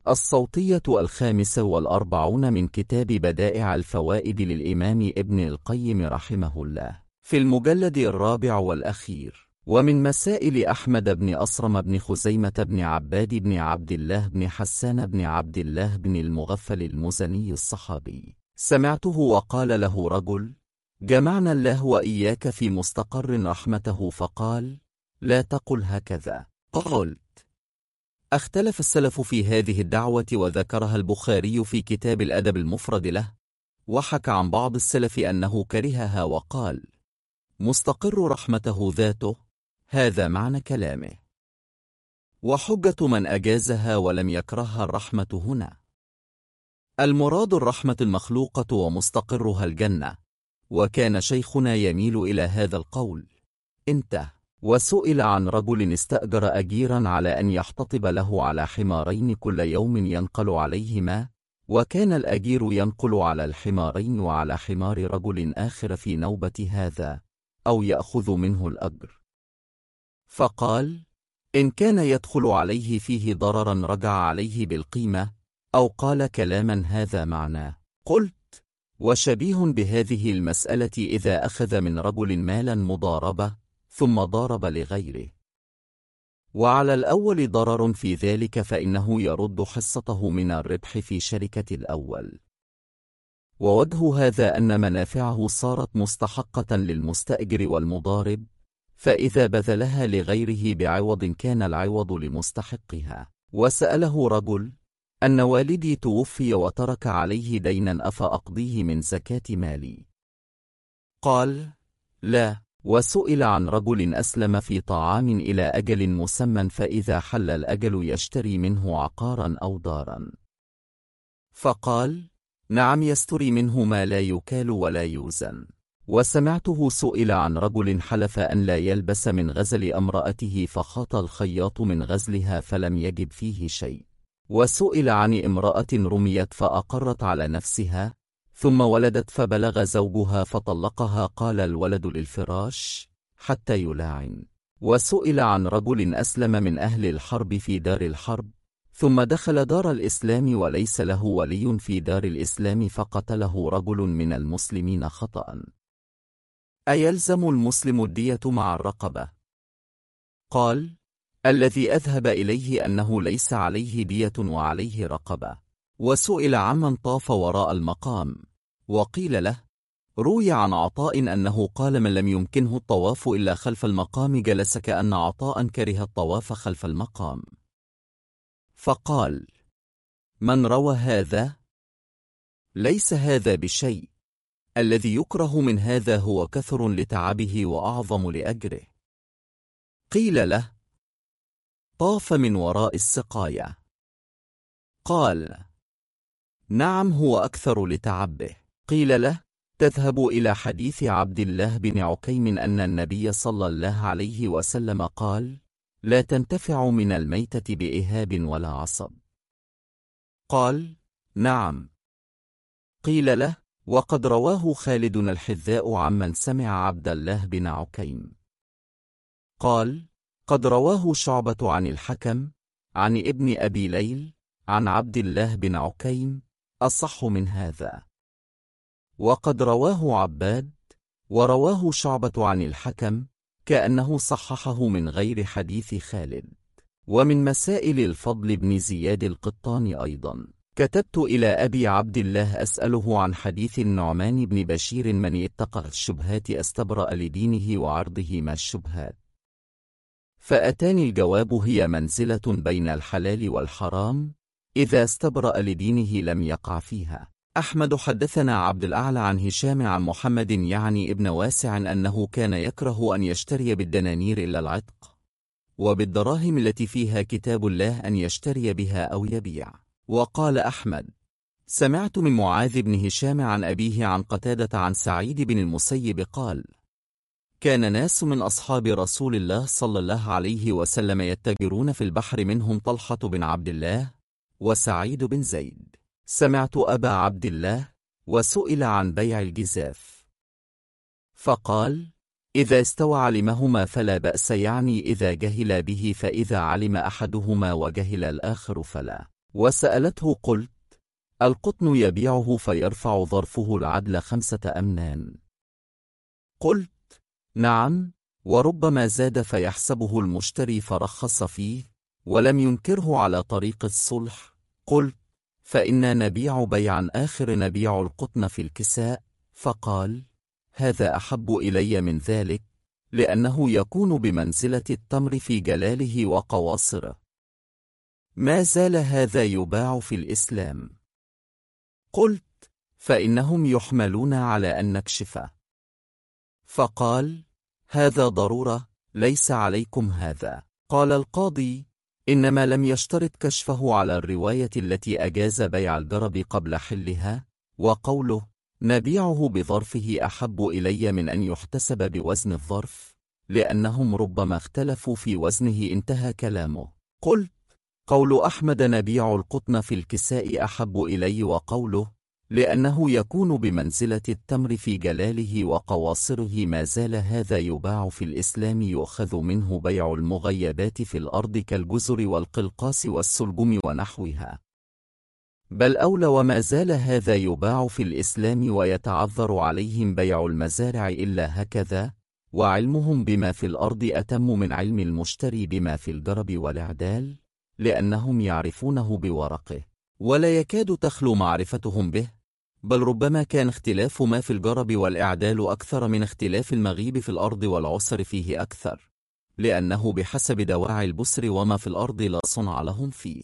الصوتية 45 من كتاب بدائع الفوائد للإمام ابن القيم رحمه الله، في المجلد 4 ومن مسائل أحمد بن أصرم بن خزيمة بن عباد بن عبد الله بن حسان بن عبد الله بن المغفل المزني الصحابي: سمعته وقال له رجل: جمعنا الله وإياك في مستقر رحمته، فقال: لا تقل هكذا. قلت: اختلف السلف في هذه الدعوة، وذكرها البخاري في كتاب الأدب المفرد له، وحكى عن بعض السلف أنه كرهها وقال: مستقر رحمته ذاته، هذا معنى كلامه. وحجة من أجازها ولم يكرهها الرحمة هنا. المراد الرحمة المخلوقة ومستقرها الجنة، وكان شيخنا يميل إلى هذا القول. انتهى. وسئل عن رجل استأجر أجيرا على أن يحتطب له على حمارين كل يوم ينقل عليهما، وكان الأجير ينقل على الحمارين وعلى حمار رجل آخر في نوبة هذا، أو يأخذ منه الأجر. فقال: إن كان يدخل عليه فيه ضررا رجع عليه بالقيمة، أو قال كلاما هذا معناه. قلت: وشبيه بهذه المسألة إذا أخذ من رجل مالا مضاربة ثم ضارب لغيره، وعلى الأول ضرر في ذلك، فإنه يرد حصته من الربح في شركة الأول. ووجه هذا أن منافعه صارت مستحقة للمستأجر والمضارب، فإذا بذلها لغيره بعوض كان العوض لمستحقها. وسأله رجل: أن والدي توفي وترك عليه دينا، أفأقضيه من زكاة مالي؟ قال: لا. وسئل عن رجل أسلم في طعام إلى أجل مسمى، فإذا حل الأجل يشتري منه عقارا أو دارا، فقال: نعم، يستري منه ما لا يكال ولا يوزن. وسمعته سئل عن رجل حلف أن لا يلبس من غزل امرأته، فخاط الخياط من غزلها فلم يجب فيه شيء. وسئل عن امرأة رميت فأقرت على نفسها، ثم ولدت فبلغ زوجها فطلقها، قال: الولد للفراش حتى يلاعن. وسئل عن رجل أسلم من أهل الحرب في دار الحرب، ثم دخل دار الإسلام وليس له ولي في دار الإسلام، فقتله رجل من المسلمين خطأ، أيلزم المسلم الدية مع الرقبة؟ قال: الذي أذهب إليه أنه ليس عليه دية وعليه رقبة. وسئل عمن طاف وراء المقام، وقيل له: روي عن عطاء أنه قال: من لم يمكنه الطواف إلا خلف المقام جلس، كأن عطاء كره الطواف خلف المقام. فقال: من روى هذا؟ ليس هذا بشيء، الذي يكره من هذا هو كثر لتعبه وأعظم لأجره. قيل له: طاف من وراء السقاية؟ قال: نعم، هو أكثر لتعبه. قيل له: تذهب إلى حديث عبد الله بن عكيم أن النبي صلى الله عليه وسلم قال: لا تنتفع من الميتة بإهاب ولا عصب؟ قال: نعم. قيل له: وقد رواه خالد الحذاء عمن سمع عبد الله بن عكيم. قال: قد رواه شعبة عن الحكم عن ابن أبي ليل عن عبد الله بن عكيم، أصح من هذا. وقد رواه عباد، ورواه شعبة عن الحكم كأنه صححه من غير حديث خالد. ومن مسائل الفضل بن زياد القطان أيضا: كتبت إلى أبي عبد الله أسأله عن حديث النعمان بن بشير: من اتقى الشبهات استبرأ لدينه وعرضه ما الشبهات. فأتاني الجواب: هي منزلة بين الحلال والحرام، إذا استبرأ لدينه لم يقع فيها. أحمد حدثنا عبد الأعلى عن هشام عن محمد يعني ابن واسع أنه كان يكره أن يشتري بالدنانير إلا العتق، وبالدراهم التي فيها كتاب الله أن يشتري بها أو يبيع. وقال أحمد: سمعت من معاذ بن هشام عن أبيه عن قتادة عن سعيد بن المسيب قال: كان ناس من أصحاب رسول الله صلى الله عليه وسلم يتجرون في البحر، منهم طلحة بن عبد الله وسعيد بن زيد. سمعت أبا عبد الله وسئل عن بيع الجزاف، فقال: إذا استوى علمهما فلا بأس، يعني إذا جهل به، فإذا علم أحدهما وجهل الآخر فلا. وسألته قلت: القطن يبيعه فيرفع ظرفه العدل 5 أمنان. قلت: نعم، وربما زاد فيحسبه المشتري فرخص فيه ولم ينكره على طريق الصلح. قلت: فإنا نبيع بيعا آخر نبيع القطن في الكساء. فقال: هذا أحب إلي من ذلك، لأنه يكون بمنزلة التمر في جلاله وقواصره. ما زال هذا يباع في الإسلام. قلت: فإنهم يحملون على أن نكشفه. فقال: هذا ضرورة، ليس عليكم هذا. قال القاضي: إنما لم يشترط كشفه على الرواية التي أجاز بيع الجرب قبل حلها، وقوله نبيعه بظرفه أحب إلي من أن يحتسب بوزن الظرف، لأنهم ربما اختلفوا في وزنه. انتهى كلامه. قلت: قول أحمد نبيع القطن في الكساء أحب إلي، وقوله لأنه يكون بمنزلة التمر في جلاله وقواصره، ما زال هذا يباع في الإسلام. يؤخذ منه بيع المغيبات في الأرض كالجزر والقلقاس والسلجم ونحوها. بل أولى، وما زال هذا يباع في الإسلام، ويتعذر عليهم بيع المزارع إلا هكذا، وعلمهم بما في الأرض أتم من علم المشتري بما في الجرب والإعدال، لأنهم يعرفونه بورقه، ولا يكاد تخلو معرفتهم به. بل ربما كان اختلاف ما في الجرب والإعدال أكثر من اختلاف المغيب في الأرض، والعسر فيه أكثر، لأنه بحسب دواعي البسر وما في الأرض لا صنع لهم فيه،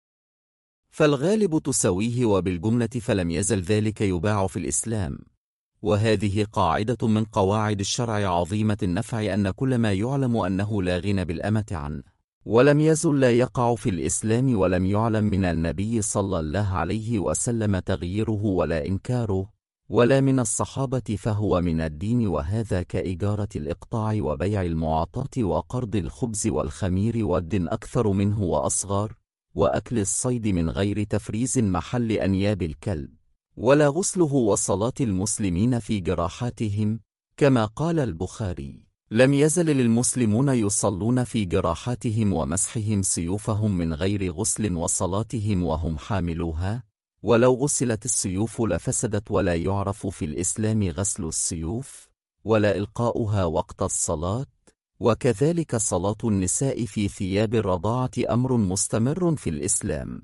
فالغالب تساويه. وبالجملة فلم يزل ذلك يباع في الإسلام. وهذه قاعدة من قواعد الشرع عظيمة النفع، أن كل ما يعلم أنه لا غنى بالأمة عنه ولم يزل لا يقع في الإسلام، ولم يعلم من النبي صلى الله عليه وسلم تغييره ولا إنكاره، ولا من الصحابة، فهو من الدين. وهذا كإجارة الإقطاع وبيع المعاطاة وقرض الخبز والخمير والدن أكثر منه وأصغر، وأكل الصيد من غير تفريز محل أنياب الكلب، ولا غسله وصلاة المسلمين في جراحاتهم، كما قال البخاري: لم يزل المسلمون يصلون في جراحاتهم ومسحهم سيوفهم من غير غسل وصلاتهم وهم حاملوها، ولو غسلت السيوف لفسدت. ولا يعرف في الإسلام غسل السيوف ولا إلقاؤها وقت الصلاة. وكذلك صلاة النساء في ثياب الرضاعة أمر مستمر في الإسلام،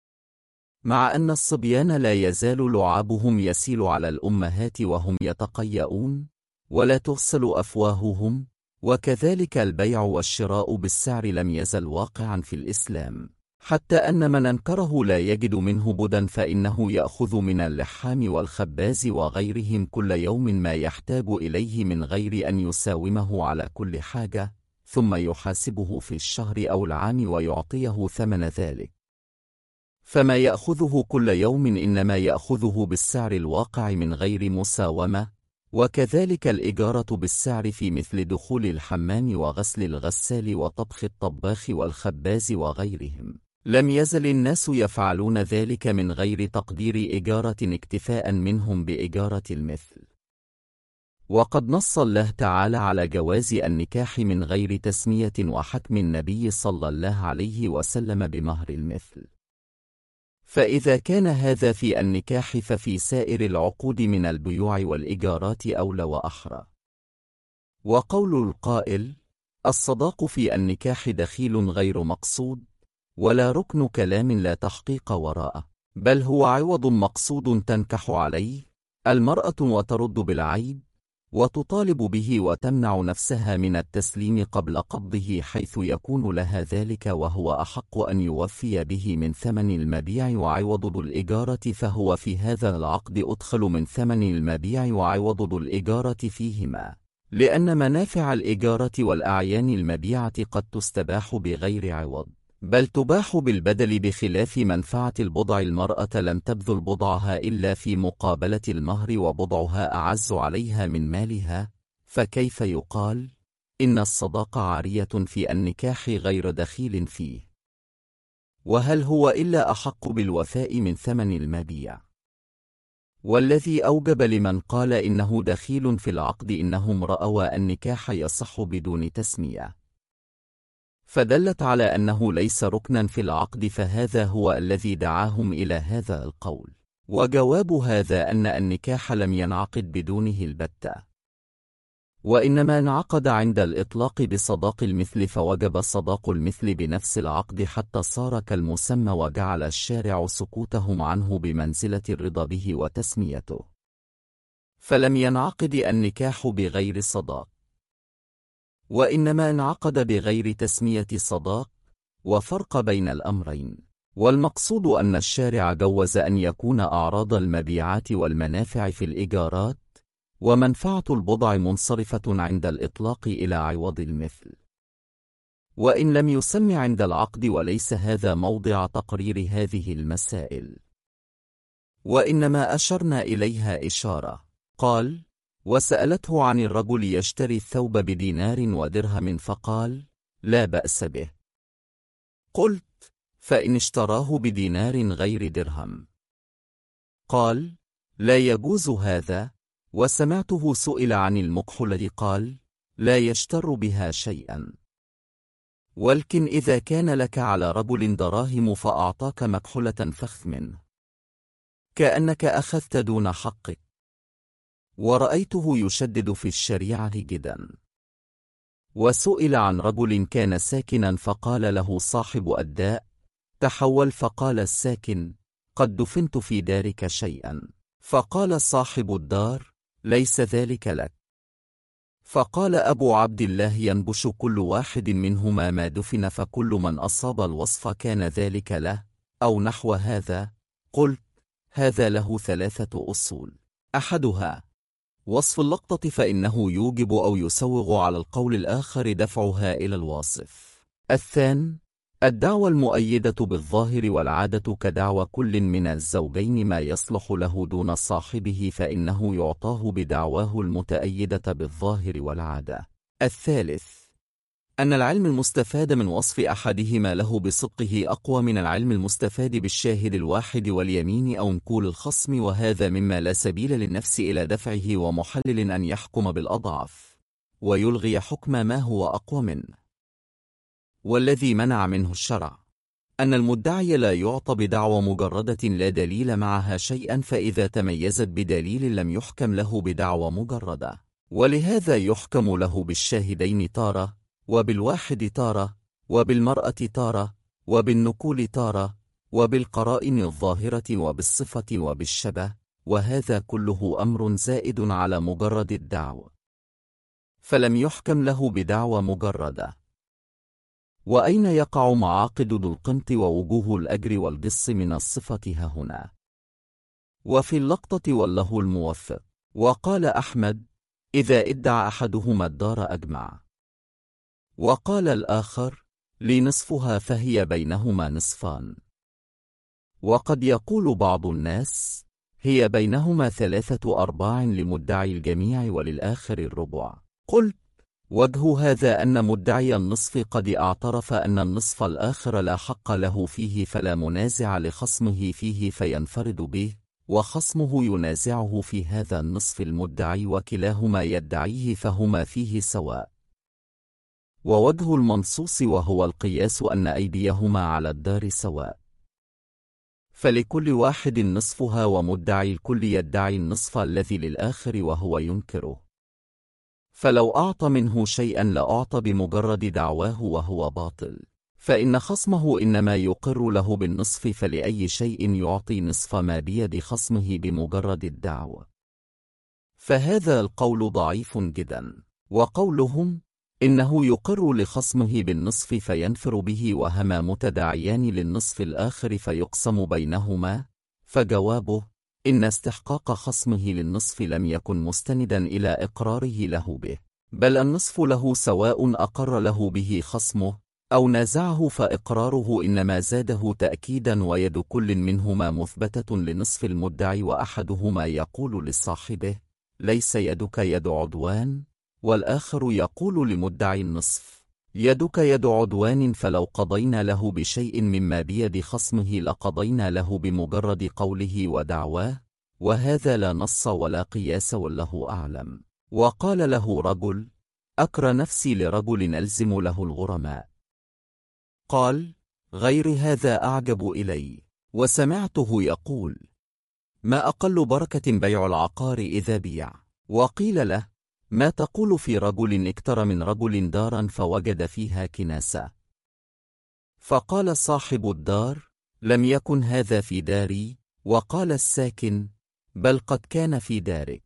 مع أن الصبيان لا يزال لعابهم يسيل على الأمهات وهم يتقيؤون، ولا تغسل أفواههم. وكذلك البيع والشراء بالسعر لم يزل واقعا في الإسلام، حتى أن من أنكره لا يجد منه بدا، فإنه يأخذ من اللحام والخباز وغيرهم كل يوم ما يحتاج إليه من غير أن يساومه على كل حاجة، ثم يحاسبه في الشهر أو العام ويعطيه ثمن ذلك. فما يأخذه كل يوم إنما يأخذه بالسعر الواقع من غير مساومة. وكذلك الإجارة بالسعر في مثل دخول الحمام وغسل الغسال وطبخ الطباخ والخباز وغيرهم. لم يزل الناس يفعلون ذلك من غير تقدير إجارة، اكتفاء منهم بإجارة المثل. وقد نص الله تعالى على جواز النكاح من غير تسمية وحكم النبي صلى الله عليه وسلم بمهر المثل. فإذا كان هذا في النكاح ففي سائر العقود من البيوع والإيجارات أولى وأحرى. وقول القائل: الصداق في النكاح دخيل غير مقصود، ولا ركن كلام لا تحقيق وراءه، بل هو عوض مقصود تنكح عليه المرأة وترد بالعيب، وتطالب به وتمنع نفسها من التسليم قبل قبضه، حيث يكون لها ذلك، وهو أحق أن يوفي به من ثمن المبيع وعوض الإجارة، فهو في هذا العقد أدخل من ثمن المبيع وعوض الإجارة فيهما، لأن منافع الإجارة والأعيان المبيعة قد تستباح بغير عوض، بل تباح بالبدل، بخلاف منفعة البضع. المرأة لم تبذل بضعها إلا في مقابلة المهر، وبضعها أعز عليها من مالها، فكيف يقال إن الصداق عارية في النكاح غير دخيل فيه؟ وهل هو إلا أحق بالوفاء من ثمن المبيع؟ والذي أوجب لمن قال إنه دخيل في العقد إنهم رأوا النكاح يصح بدون تسمية، فدلت على أنه ليس ركنا في العقد، فهذا هو الذي دعاهم إلى هذا القول. وجواب هذا أن النكاح لم ينعقد بدونه البتة، وإنما انعقد عند الإطلاق بصداق المثل، فوجب صداق المثل بنفس العقد حتى صار كالمسمى، وجعل الشارع سكوتهم عنه بمنزلة الرضا به وتسميته، فلم ينعقد النكاح بغير صداق، وإنما انعقد بغير تسمية صداق، وفرق بين الأمرين. والمقصود أن الشارع جوز أن يكون أعراض المبيعات والمنافع في الإيجارات ومنفعة البضع منصرفة عند الإطلاق إلى عوض المثل، وإن لم يسم عند العقد، وليس هذا موضع تقرير هذه المسائل، وإنما أشرنا إليها إشارة. قال: وسألته عن الرجل يشتري الثوب بدينار ودرهم، فقال: لا بأس به. قلت: فإن اشتراه بدينار غير درهم؟ قال: لا يجوز هذا. وسمعته سئل عن المكحلة، قال: لا يشتر بها شيئا، ولكن إذا كان لك على رجل دراهم فأعطاك مكحلة فخذ منه، كأنك أخذت دون حقك. ورأيته يشدد في الشريعة جدا. وسئل عن رجل كان ساكنا، فقال له صاحب الداء: تحول. فقال الساكن: قد دفنت في دارك شيئا. فقال صاحب الدار: ليس ذلك لك. فقال أبو عبد الله: ينبش كل واحد منهما ما دفن، فكل من أصاب الوصف كان ذلك له، أو نحو هذا. قلت: هذا له 3 أصول. أحدها وصف اللقطة، فإنه يوجب أو يسوغ على القول الآخر دفعها إلى الواصف. الثاني الدعوى المؤيدة بالظاهر، والعادة كدعوى كل من الزوجين ما يصلح له دون صاحبه، فإنه يعطاه بدعواه المتأيدة بالظاهر والعادة. الثالث أن العلم المستفاد من وصف أحدهما له بصدقه أقوى من العلم المستفاد بالشاهد الواحد واليمين أو نقول الخصم، وهذا مما لا سبيل للنفس إلى دفعه، ومحلل أن يحكم بالأضعف ويلغي حكم ما هو أقوى منه. والذي منع منه الشرع أن المدعي لا يعطى بدعوى مجردة لا دليل معها شيئا، فإذا تميزت بدليل لم يحكم له بدعوى مجردة، ولهذا يحكم له بالشاهدين تارة، وبالواحد تارة، وبالمرأة تارة، وبالنقول تارة، وبالقرائن الظاهرة، وبالصفة، وبالشبه، وهذا كله أمر زائد على مجرد الدعوى، فلم يحكم له بدعوى مجردة. وأين يقع معاقد ذو القنط ووجوه الأجر والقص من الصفة هنا؟ وفي اللقطة والله الموفق. وقال أحمد: إذا ادعى أحدهما الدار أجمع. وقال الآخر: لي نصفها، فهي بينهما نصفان. وقد يقول بعض الناس: هي بينهما 3/4 لمدعي الجميع وللآخر الربع. قلت: وجه هذا أن مدعي النصف قد اعترف أن النصف الآخر لا حق له فيه، فلا منازع لخصمه فيه فينفرد به، وخصمه ينازعه في هذا النصف المدعي، وكلاهما يدعيه، فهما فيه سواء. ووجه المنصوص وهو القياس أن أيديهما على الدار سواء، فلكل واحد نصفها، ومدعي الكل يدعي النصف الذي للآخر وهو ينكره، فلو أعطى منه شيئا لأعطى بمجرد دعواه وهو باطل، فإن خصمه إنما يقر له بالنصف، فلأي شيء يعطي نصف ما بيد خصمه بمجرد الدعوة؟ فهذا القول ضعيف جدا. وقولهم إنه يقر لخصمه بالنصف فينفر به، وهما متداعيان للنصف الآخر فيقسم بينهما، فجوابه: إن استحقاق خصمه للنصف لم يكن مستندا إلى إقراره له به، بل النصف له سواء أقر له به خصمه أو نازعه، فإقراره إنما زاده تأكيدا، ويد كل منهما مثبتة لنصف المدعي، وأحدهما يقول لصاحبه: ليس يدك يد عدوان، والآخر يقول لمدعي النصف: يدك يد عدوان، فلو قضينا له بشيء مما بيد خصمه لقضينا له بمجرد قوله ودعواه، وهذا لا نص ولا قياس، والله أعلم. وقال له رجل: أكر نفسي لرجل ألزم له الغرماء. قال: غير هذا أعجب إلي. وسمعته يقول: ما أقل بركة بيع العقار إذا بيع. وقيل له: ما تقول في رجل اكترى من رجل دارا فوجد فيها كناسة؟ فقال صاحب الدار: لم يكن هذا في داري. وقال الساكن: بل قد كان في دارك.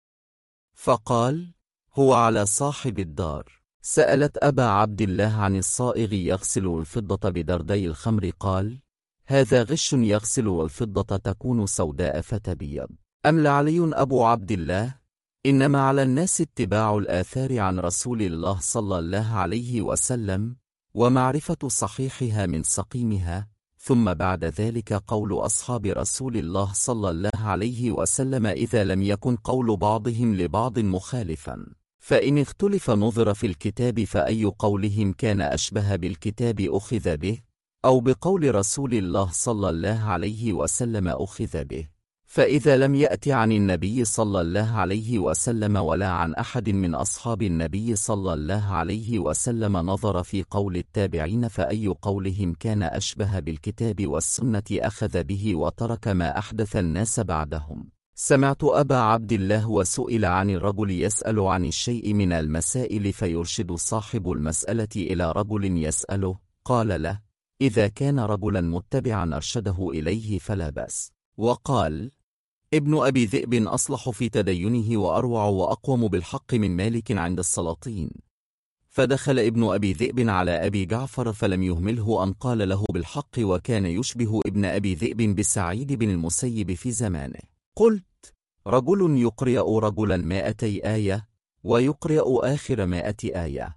فقال: هو على صاحب الدار. سألت أبا عبد الله عن الصائغ يغسل الفضة بدردي الخمر، قال: هذا غش يغسل والفضة تكون سوداء فتبيض. أم لعلي أبو عبد الله: إنما على الناس اتباع الآثار عن رسول الله صلى الله عليه وسلم، ومعرفة صحيحها من سقيمها، ثم بعد ذلك قول أصحاب رسول الله صلى الله عليه وسلم إذا لم يكن قول بعضهم لبعض مخالفا، فإن اختلف نظر في الكتاب فأي قولهم كان أشبه بالكتاب أخذ به، أو بقول رسول الله صلى الله عليه وسلم أخذ به. فإذا لم يأت عن النبي صلى الله عليه وسلم ولا عن أحد من أصحاب النبي صلى الله عليه وسلم نظر في قول التابعين فأي قولهم كان أشبه بالكتاب والسنة أخذ به وترك ما أحدث الناس بعدهم. سمعت أبا عبد الله وسئل عن الرجل يسأل عن الشيء من المسائل فيرشد صاحب المسألة إلى رجل يسأله، قال له: إذا كان رجلا متبعا أرشده إليه فلا بأس. وقال: ابن أبي ذئب أصلح في تدينه وأروع وأقوم بالحق من مالك عند السلاطين. فدخل ابن أبي ذئب على أبي جعفر فلم يهمله أن قال له بالحق، وكان يشبه ابن أبي ذئب بسعيد بن المسيب في زمانه. قلت: رجل يقرأ رجلا 200 آية ويقرأ آخر 100 آية.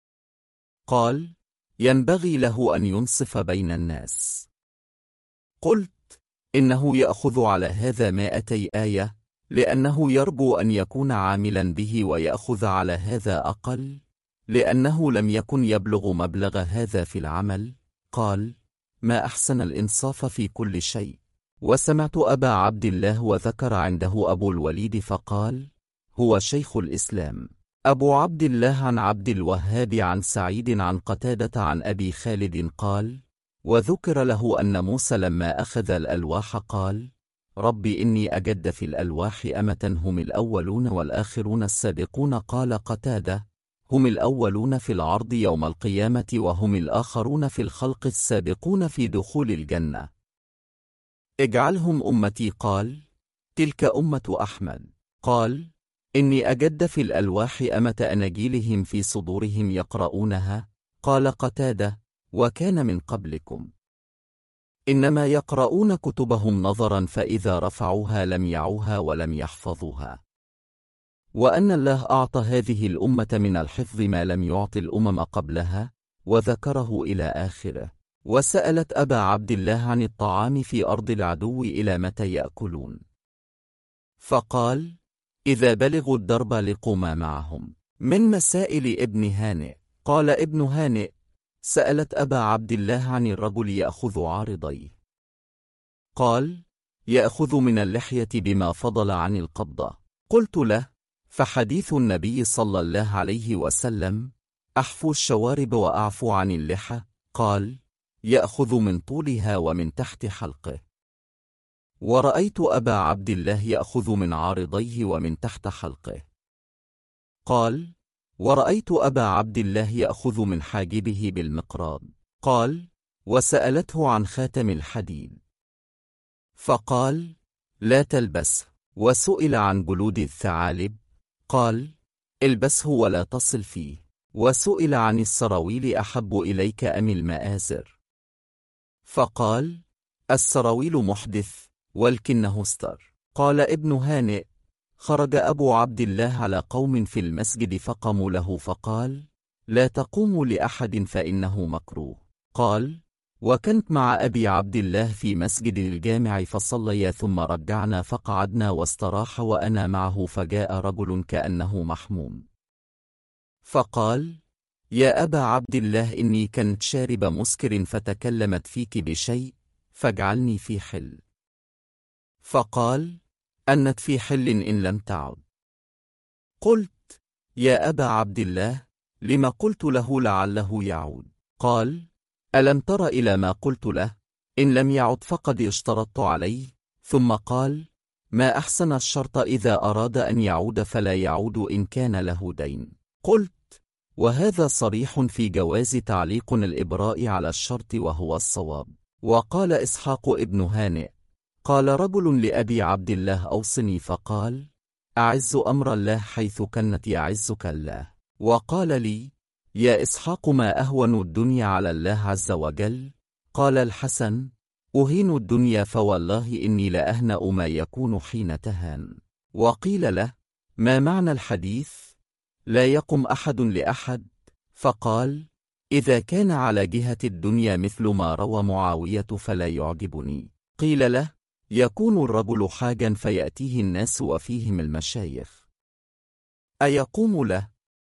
قال: ينبغي له أن ينصف بين الناس. قلت: إنه يأخذ على هذا 200 آية لأنه يرجو أن يكون عاملا به، ويأخذ على هذا أقل لأنه لم يكن يبلغ مبلغ هذا في العمل. قال: ما أحسن الإنصاف في كل شيء. وسمعت أبا عبد الله وذكر عنده أبو الوليد فقال: هو شيخ الإسلام. أبو عبد الله عن عبد الوهاب عن سعيد عن قتادة عن أبي خالد قال: وذكر له أن موسى لما أخذ الألواح قال: رب إني أجد في الألواح أمة هم الأولون والآخرون السابقون. قال قتادة: هم الأولون في العرض يوم القيامة، وهم الآخرون في الخلق السابقون في دخول الجنة. اجعلهم أمتي. قال: تلك أمة أحمد. قال: إني أجد في الألواح أمة أناجيلهم في صدورهم يقرؤونها. قال قتادة: وكان من قبلكم إنما يقرؤون كتبهم نظرا، فإذا رفعوها لم يعوها ولم يحفظوها، وأن الله أعطى هذه الأمة من الحفظ ما لم يعط الأمم قبلها، وذكره إلى آخره. وسألت أبا عبد الله عن الطعام في أرض العدو إلى متى يأكلون؟ فقال: إذا بلغوا الدرب لقوا معهم. من مسائل ابن هانئ. قال ابن هانئ: سألت أبا عبد الله عن الرجل يأخذ عارضيه. قال: يأخذ من اللحية بما فضل عن القبضة. قلت له: فحديث النبي صلى الله عليه وسلم: أحفو الشوارب وأعفو عن اللحى. قال: يأخذ من طولها ومن تحت حلقه. ورأيت أبا عبد الله يأخذ من عارضيه ومن تحت حلقه. قال: ورأيت أبا عبد الله يأخذ من حاجبه بالمقراض. قال: وسألته عن خاتم الحديد فقال: لا تلبسه. وسئل عن جلود الثعالب قال: البسه ولا تصل فيه. وسئل عن السراويل أحب إليك أم المآزر؟ فقال: السراويل محدث ولكنه استر. قال ابن هانئ: خرج أبو عبد الله على قوم في المسجد فقاموا له فقال: لا تقوموا لأحد فإنه مكروه. قال: وكنت مع أبي عبد الله في مسجد الجامع فصليا ثم رجعنا فقعدنا واستراح وأنا معه، فجاء رجل كأنه محموم فقال: يا أبا عبد الله إني كنت شارب مسكر فتكلمت فيك بشيء فاجعلني في حل. فقال: أنت في حل إن لم تعد. قلت: يا أبا عبد الله لما قلت له لعله يعود؟ قال: ألم تر إلى ما قلت له؟ إن لم يعد فقد اشترطت عليه. ثم قال: ما أحسن الشرط إذا أراد أن يعود فلا يعود إن كان له دين. قلت: وهذا صريح في جواز تعليق الإبراء على الشرط وهو الصواب. وقال إسحاق ابن هانئ: قال رجل لأبي عبد الله: أوصني. فقال: أعز أمر الله حيث كنت يعزك الله. وقال لي: يا إسحاق، ما أهون الدنيا على الله عز وجل؟ قال الحسن: أهين الدنيا، فوالله إني لأهنأ ما يكون حين تهان. وقيل له: ما معنى الحديث؟ لا يقم أحد لأحد. فقال: إذا كان على جهة الدنيا مثل ما روى معاوية فلا يعجبني. قيل له: يكون الرجل حاجا فيأتيه الناس وفيهم المشايخ، أيقوم له؟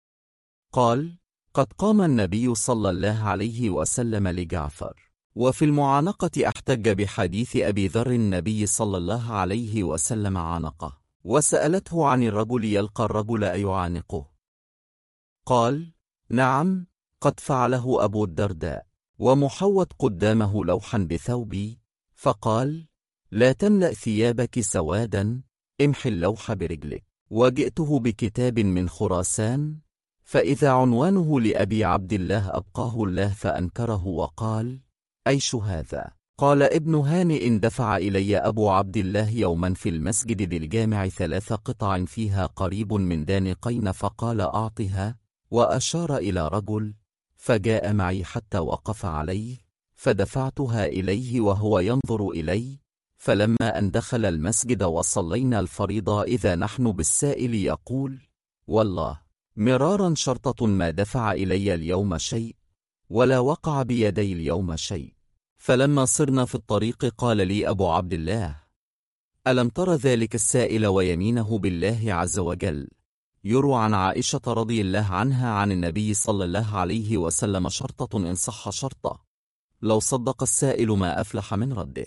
قال: قد قام النبي صلى الله عليه وسلم لجعفر. وفي المعانقة احتج بحديث أبي ذر: النبي صلى الله عليه وسلم عانقه، وسألته عن الرجل يلقى الرجل أيعانقه؟ قال: نعم، قد فعله أبو الدرداء. ومحوط قدامه لوحا بثوبي، فقال: لا تملأ ثيابك سوادا، امحي اللوح برجلك. وجئته بكتاب من خراسان، فإذا عنوانه لأبي عبد الله أبقاه الله، فأنكره وقال: أيش هذا؟ قال ابن هانئ: دفع إلي أبو عبد الله يوما في المسجد بالجامع 3 قطع فيها قريب من دانقين، فقال: أعطها، وأشار إلى رجل، فجاء معي حتى وقف عليه، فدفعتها إليه وهو ينظر إلي. فلما أن دخل المسجد وصلينا الفريضة إذا نحن بالسائل يقول: والله مرارا شرطة ما دفع إلي اليوم شيء، ولا وقع بيدي اليوم شيء. فلما صرنا في الطريق قال لي أبو عبد الله: ألم تر ذلك السائل ويمينه بالله عز وجل؟ يروى عن عائشة رضي الله عنها عن النبي صلى الله عليه وسلم: شرطة إن صح شرطه، لو صدق السائل ما أفلح من رده.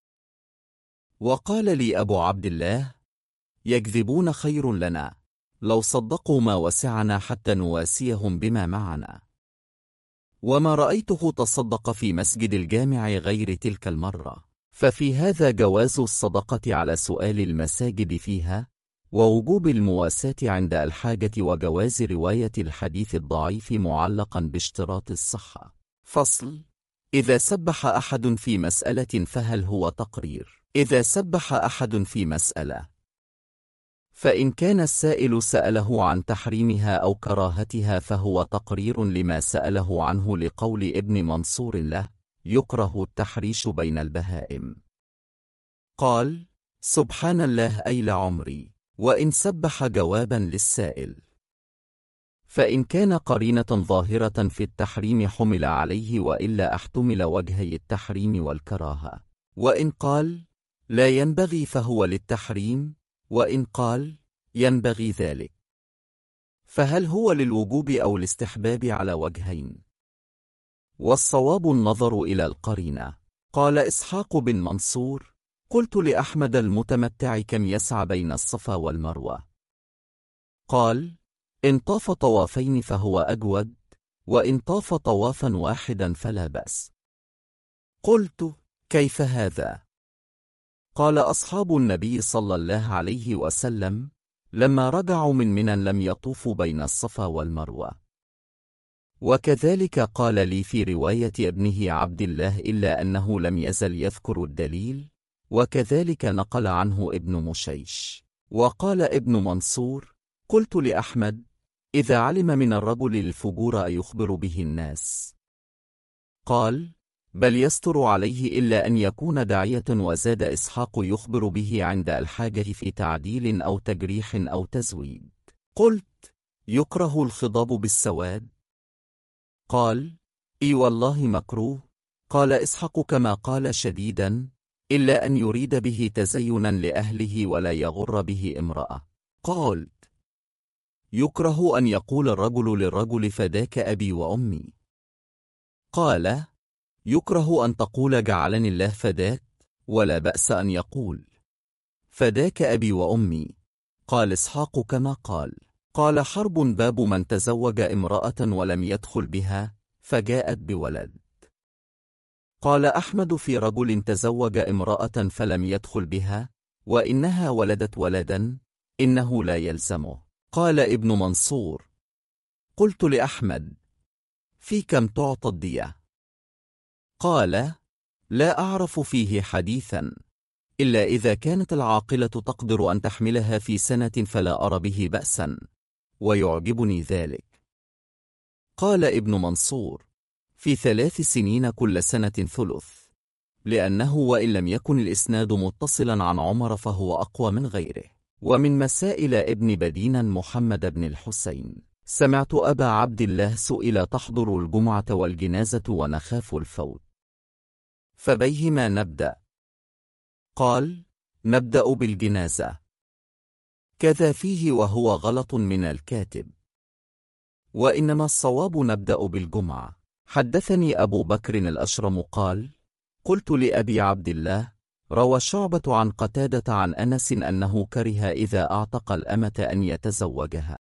وقال لي أبو عبد الله: يكذبون خير لنا، لو صدقوا ما وسعنا حتى نواسيهم بما معنا. وما رأيته تصدق في مسجد الجامع غير تلك المرة. ففي هذا جواز الصدقة على سؤال المساجد فيها، ووجوب المواساة عند الحاجة، وجواز رواية الحديث الضعيف معلقا باشتراط الصحة. فصل: إذا سبح أحد في مسألة فهل هو تقرير؟ إذا سبح أحد في مسألة، فإن كان السائل سأله عن تحريمها أو كراهتها فهو تقرير لما سأله عنه، لقول ابن منصور له: يكره التحريش بين البهائم. قال: سبحان الله أي لعمري. وإن سبح جوابا للسائل، فإن كان قرينة ظاهرة في التحريم حمل عليه، وإلا احتمل وجهي التحريم والكراهة. وإن قال: لا ينبغي فهو للتحريم، وإن قال: ينبغي ذلك، فهل هو للوجوب أو الاستحباب على وجهين؟ والصواب النظر إلى القرينة. قال إسحاق بن منصور: قلت لأحمد المتمتع: كم يسعى بين الصفا والمروة؟ قال: إن طاف طوافين فهو أجود، وإن طاف طوافا واحدا فلا بأس. قلت: كيف هذا؟ قال: أصحاب النبي صلى الله عليه وسلم لما رجعوا من منى لم يطوفوا بين الصفا والمروة. وكذلك قال لي في رواية ابنه عبد الله، إلا أنه لم يزل يذكر الدليل. وكذلك نقل عنه ابن مشيش. وقال ابن منصور: قلت لأحمد: إذا علم من الرجل الفجور أيخبر به الناس؟ قال: بل يستر عليه إلا أن يكون داعية. وزاد إسحاق: يخبر به عند الحاجة في تعديل أو تجريح أو تزويد. قلت: يكره الخضاب بالسواد؟ قال: إي والله مكروه. قال إسحاق: كما قال شديدا، إلا أن يريد به تزينا لأهله ولا يغر به امرأة. قال: يكره أن يقول الرجل للرجل: فداك أبي وأمي. قال: يكره أن تقول: جعلني الله فداك، ولا بأس أن يقول: فداك أبي وأمي. قال إسحاق: كما قال. قال حرب: باب من تزوج امرأة ولم يدخل بها فجاءت بولد. قال أحمد في رجل تزوج امرأة فلم يدخل بها وإنها ولدت ولدا إنه لا يلزمه. قال ابن منصور: قلت لأحمد: في كم تعطى الدية؟ قال: لا أعرف فيه حديثا، إلا إذا كانت العاقلة تقدر أن تحملها في سنة فلا أرى به بأسا، ويعجبني ذلك. قال ابن منصور: في 3 سنين كل سنة ثلث، لأنه وإن لم يكن الإسناد متصلا عن عمر فهو أقوى من غيره. ومن مسائل ابن بدين محمد بن الحسين: سمعت أبا عبد الله سئل: تحضر الجمعة والجنازة ونخاف الفوت، فبيهما نبدأ؟ قال: نبدأ بالجنازة. كذا فيه وهو غلط من الكاتب، وإنما الصواب نبدأ بالجمعة. حدثني أبو بكر الأشرم قال: قلت لأبي عبد الله: روى شعبة عن قتادة عن أنس أنه كره إذا أعتق الأمة أن يتزوجها.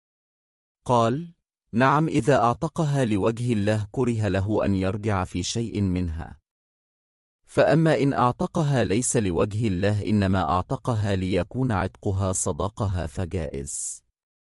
قال: نعم، إذا أعتقها لوجه الله كره له أن يرجع في شيء منها، فأما إن أعتقها ليس لوجه الله إنما أعتقها ليكون عتقها صداقها فجائز.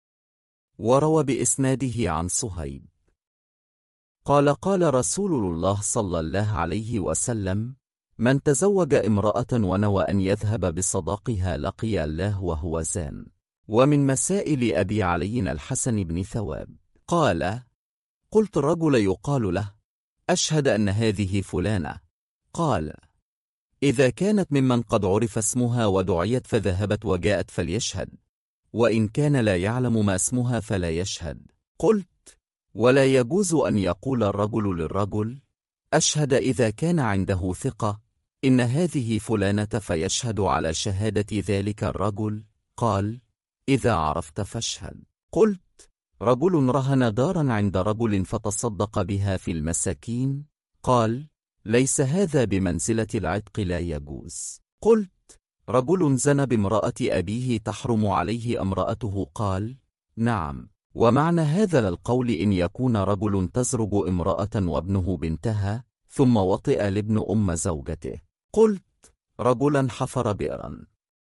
وروى بإسناده عن صهيب قال: قال رسول الله صلى الله عليه وسلم: من تزوج امرأة ونوى أن يذهب بصداقها لقي الله وهو زان. ومن مسائل أبي علي الحسن بن ثواب قال: قلت الرجل يقال له: أشهد أن هذه فلانة. قال: إذا كانت ممن قد عرف اسمها ودعيت فذهبت وجاءت فليشهد، وإن كان لا يعلم ما اسمها فلا يشهد. قلت: ولا يجوز أن يقول الرجل للرجل: أشهد إذا كان عنده ثقة إن هذه فلانة فيشهد على شهادة ذلك الرجل؟ قال: إذا عرفت فاشهد. قلت: رجل رهن دارا عند رجل فتصدق بها في المساكين. قال: ليس هذا بمنزلة العتق، لا يجوز. قلت: رجل زنى بامرأة أبيه تحرم عليه امرأته. قال: نعم. ومعنى هذا القول إن يكون رجل تزرج امرأة وابنه بنتها ثم وطئ لابن أم زوجته. قلت: رجلا حفر بئرا.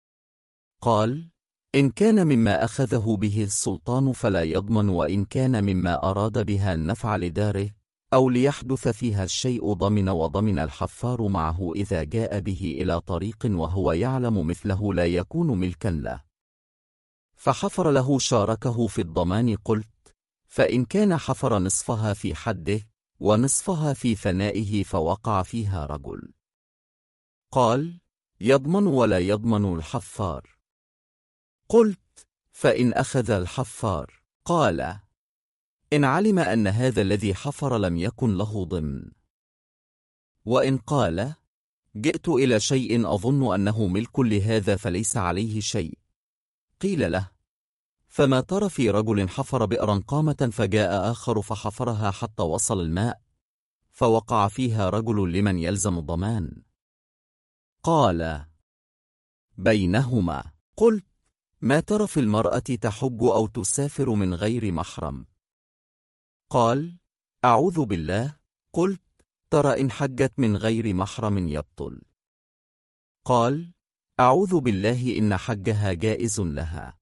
قال: إن كان مما أخذه به السلطان فلا يضمن، وإن كان مما أراد بها النفع لداره أو ليحدث فيها الشيء ضمن. وضمن الحفار معه إذا جاء به إلى طريق وهو يعلم مثله لا يكون ملكا له، فحفر له شاركه في الضمان. قلت: فإن كان حفر نصفها في حده ونصفها في ثنائه فوقع فيها رجل. قال: يضمن ولا يضمن الحفار. قلت: فإن أخذ الحفار؟ قال: إن علم أن هذا الذي حفر لم يكن له ضمن. وإن قال: جئت إلى شيء أظن أنه ملك لهذا فليس عليه شيء، قيل له: فما ترى في رجل حفر بئرا قامة فجاء آخر فحفرها حتى وصل الماء فوقع فيها رجل لمن يلزم الضمان؟ قال: بينهما. قلت: ما ترى في المرأة تحج أو تسافر من غير محرم؟ قال: أعوذ بالله. قلت: ترى إن حجت من غير محرم يبطل؟ قال: أعوذ بالله إن حجها جائز لها،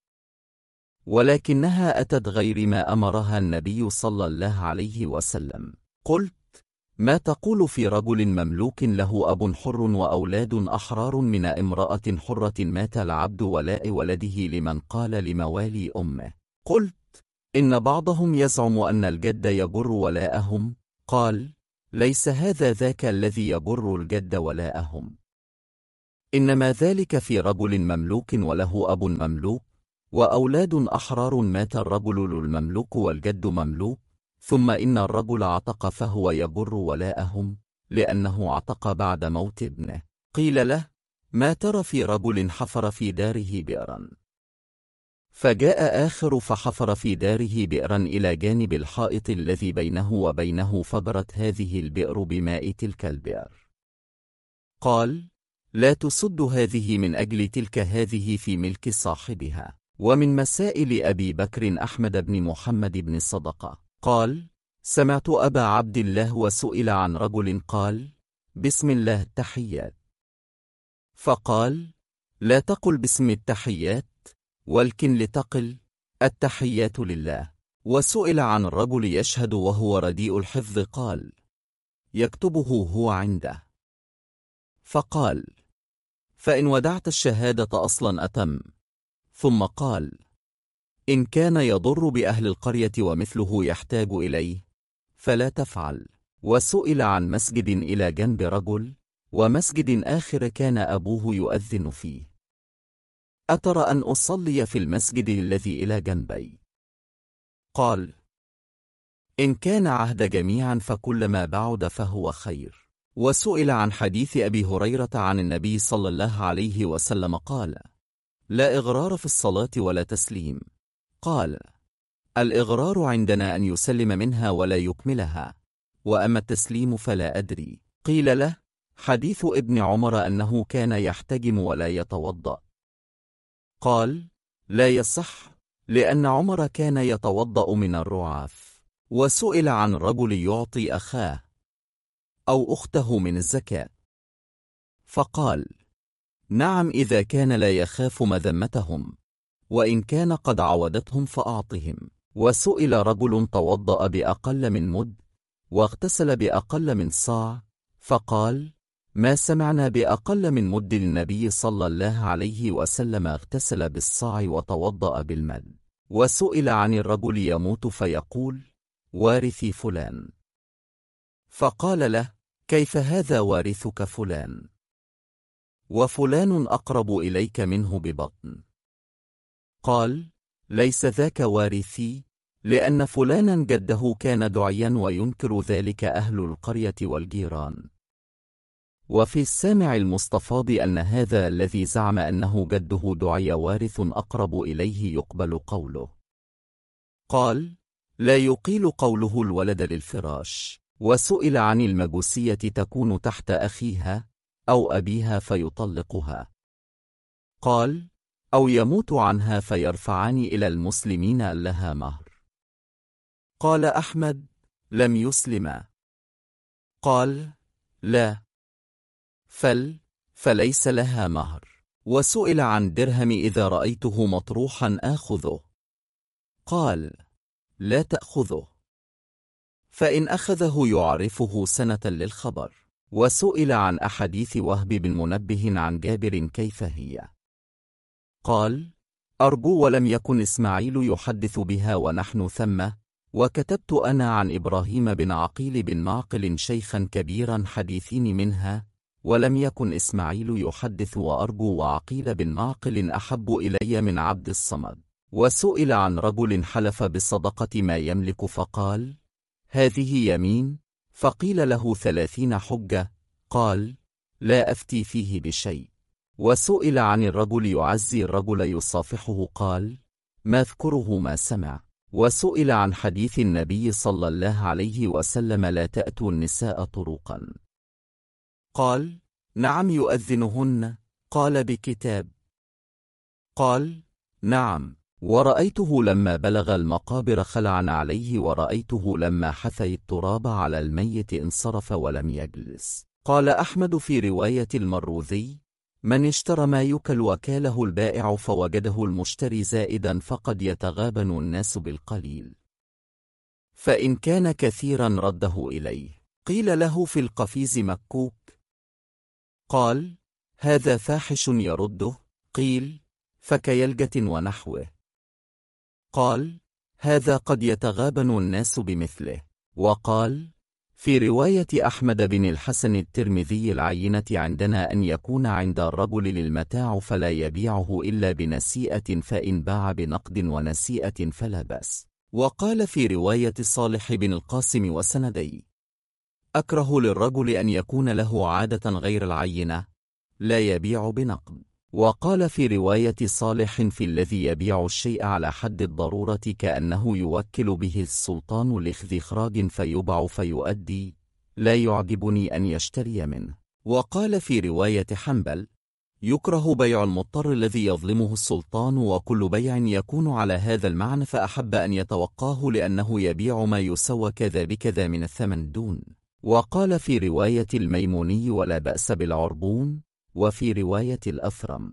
ولكنها أتت غير ما أمرها النبي صلى الله عليه وسلم. قلت: ما تقول في رجل مملوك له أب حر وأولاد أحرار من امرأة حرة مات العبد ولاء ولده لمن قال لموالي أمه؟ قلت: إن بعضهم يزعم أن الجد يجر ولاءهم. قال: ليس هذا ذاك الذي يجر الجد ولاءهم، إنما ذلك في رجل مملوك وله أب مملوك وأولاد أحرار مات الرجل المملوك والجد مملوك، ثم إن الرجل عتق فهو يجر ولاءهم لأنه عتق بعد موت ابنه. قيل له: ما ترى في رجل حفر في داره بئرا؟ فجاء آخر فحفر في داره بئرا إلى جانب الحائط الذي بينه وبينه فجرت هذه البئر بماء تلك البئر. قال: لا تسد هذه من أجل تلك، هذه في ملك صاحبها. ومن مسائل أبي بكر أحمد بن محمد بن الصدقة قال: سمعت أبا عبد الله وسئل عن رجل قال: بسم الله التحيات. فقال: لا تقل باسم التحيات، ولكن لتقل التحيات لله. وسئل عن الرجل يشهد وهو رديء الحفظ قال: يكتبه هو عنده. فقال: فإن ودعت الشهادة أصلا أتم. ثم قال: إن كان يضر بأهل القرية ومثله يحتاج إليه فلا تفعل. وسئل عن مسجد إلى جنب رجل ومسجد آخر كان أبوه يؤذن فيه: أترى أن أصلي في المسجد الذي إلى جنبي؟ قال: إن كان عهد جميعا فكلما بعد فهو خير. وسئل عن حديث أبي هريرة عن النبي صلى الله عليه وسلم قال: لا إغرار في الصلاة ولا تسليم. قال: الإغرار عندنا أن يسلم منها ولا يكملها، وأما التسليم فلا أدري. قيل له: حديث ابن عمر أنه كان يحتجم ولا يتوضأ. قال: لا يصح، لأن عمر كان يتوضأ من الرعاف. وسئل عن رجل يعطي أخاه أو أخته من الزكاة، فقال: نعم إذا كان لا يخاف مذمتهم، وإن كان قد عودتهم فأعطهم. وسئل رجل توضأ بأقل من مد واغتسل بأقل من صاع، فقال: ما سمعنا بأقل من مد النبي صلى الله عليه وسلم اغتسل بالصاع وتوضأ بالمد. وسئل عن الرجل يموت فيقول: وارثي فلان. فقال له: كيف هذا وارثك فلان؟ وفلان أقرب إليك منه ببطن. قال: ليس ذاك وارثي، لأن فلانا جده كان دعيا وينكر ذلك أهل القرية والجيران. وفي السامع المستفاض أن هذا الذي زعم أنه جده دعي وارث أقرب إليه يقبل قوله. قال: لا يقيل قوله الولد للفراش. وسئل عن المجوسية تكون تحت أخيها أو أبيها فيطلقها. قال: أو يموت عنها فيرفعان إلى المسلمين لها مهر. قال أحمد: لم يسلما. قال: لا، فليس لها مهر. وسئل عن درهم إذا رأيته مطروحا آخذه. قال: لا تأخذه، فإن أخذه يعرفه سنة للخبر. وسئل عن أحاديث وهب بن منبه عن جابر كيف هي؟ قال: أرجو ولم يكن إسماعيل يحدث بها ونحن ثم، وكتبت أنا عن إبراهيم بن عقيل بن معقل شيخا كبيرا حديثين منها، ولم يكن إسماعيل يحدث وأرجو وعقيل بن معقل أحب إلي من عبد الصمد. وسئل عن رجل حلف بصدقة ما يملك فقال: هذه يمين، فقيل له 30 حجة، قال: لا أفتي فيه بشيء. وسئل عن الرجل يعزي الرجل يصافحه قال: ما اذكره ما سمع. وسئل عن حديث النبي صلى الله عليه وسلم: لا تأتوا النساء طرقا. قال: نعم يؤذنهن. قال: بكتاب؟ قال: نعم. ورأيته لما بلغ المقابر خلعا عليه، ورأيته لما حثي التراب على الميت انصرف ولم يجلس. قال أحمد في رواية المروذي: من اشترى ما يكل وكاله البائع فوجده المشتري زائدا فقد يتغابن الناس بالقليل، فإن كان كثيرا رده إليه. قيل له في القفيز مكوك؟ قال: هذا فاحش يرده. قيل: فكيلجة ونحوه. قال: هذا قد يتغابن الناس بمثله. وقال في رواية أحمد بن الحسن الترمذي: العينة عندنا أن يكون عند الرجل للمتاع فلا يبيعه إلا بنسيئة، فإن باع بنقد ونسيئة فلا بأس. وقال في رواية صالح بن القاسم وسندي: أكره للرجل أن يكون له عادة غير العينة، لا يبيع بنقد. وقال في رواية صالح: في الذي يبيع الشيء على حد الضرورة كأنه يوكل به السلطان لاستخراج فيباع فيؤدي، لا يعجبني أن يشتري منه. وقال في رواية حنبل: يكره بيع المضطر الذي يظلمه السلطان، وكل بيع يكون على هذا المعنى فأحب أن يتوقاه، لأنه يبيع ما يسوى كذا بكذا من الثمن دون. وقال في رواية الميموني ولا بأس بالعربون، وفي رواية الأثرم.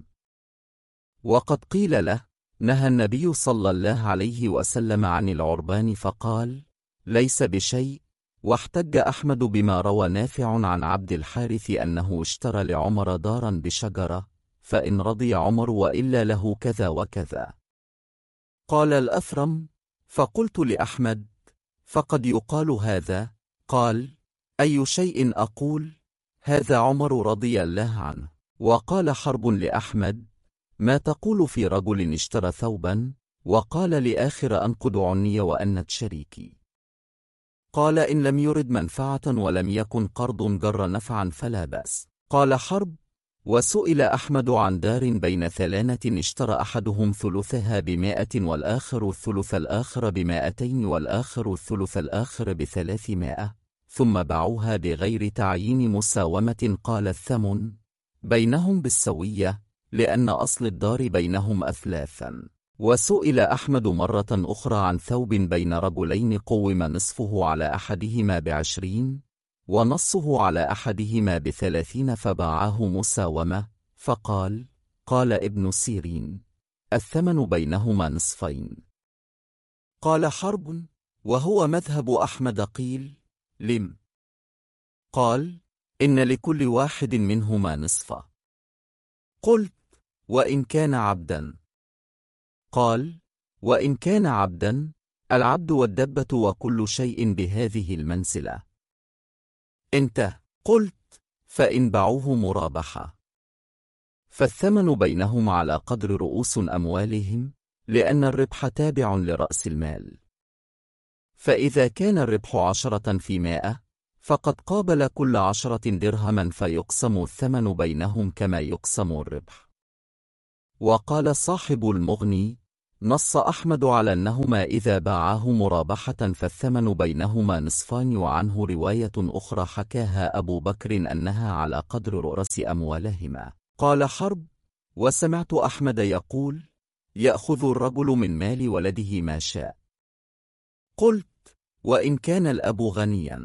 وقد قيل له: نهى النبي صلى الله عليه وسلم عن العربان فقال: ليس بشيء. واحتج أحمد بما روى نافع عن عبد الحارث أنه اشترى لعمر دارا بشجرة، فإن رضي عمر وإلا له كذا وكذا. قال الأثرم: فقلت لأحمد: فقد يقال هذا؟ قال: أي شيء أقول؟ هذا عمر رضي الله عنه. وقال حرب لأحمد: ما تقول في رجل اشترى ثوبا وقال لآخر أنقد عني وأنت شريكي؟ قال: إن لم يرد منفعة ولم يكن قرض جر نفعا فلا بأس. قال حرب: وسئل أحمد عن دار بين ثلانة اشترى أحدهم ثلثها ب100 والآخر الثلث الآخر ب200 والآخر الثلث الآخر ب300، ثم باعوها بغير تعيين مساومة. قال: الثمن بينهم بالسوية، لأن أصل الدار بينهم أثلاثا. وسئل أحمد مرة أخرى عن ثوب بين رجلين قوم نصفه على أحدهما ب20 ونصه على أحدهما ب30 فباعاه مساومة، فقال: قال ابن سيرين: الثمن بينهما نصفين. قال حرب: وهو مذهب أحمد. قيل: لم؟ قال: إن لكل واحد منهما نصفا. قلت: وإن كان عبدا؟ قال: وإن كان عبدا، العبد والدبة وكل شيء بهذه المنزلة. انتهى. قلت: فإن باعوه مرابحة فالثمن بينهم على قدر رؤوس أموالهم، لأن الربح تابع لرأس المال. فإذا كان الربح 10 في 100 فقد قابل كل 10 درهما، فيقسم الثمن بينهم كما يقسم الربح. وقال صاحب المغني: نص أحمد على أنهما إذا باعاه مرابحة فالثمن بينهما نصفان. وعنه رواية أخرى حكاها أبو بكر أنها على قدر رؤوس أموالهما. قال حرب: وسمعت أحمد يقول: يأخذ الرجل من مال ولده ما شاء. قلت: وإن كان الأب غنيا؟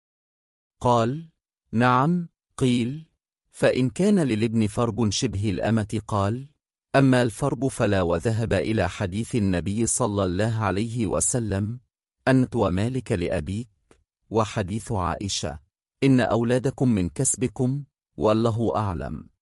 قال: نعم. قيل: فإن كان للابن فرب شبه الأمة؟ قال: أما الفرب فلا. وذهب إلى حديث النبي صلى الله عليه وسلم: أنت ومالك لأبيك، وحديث عائشة: إن أولادكم من كسبكم، والله أعلم.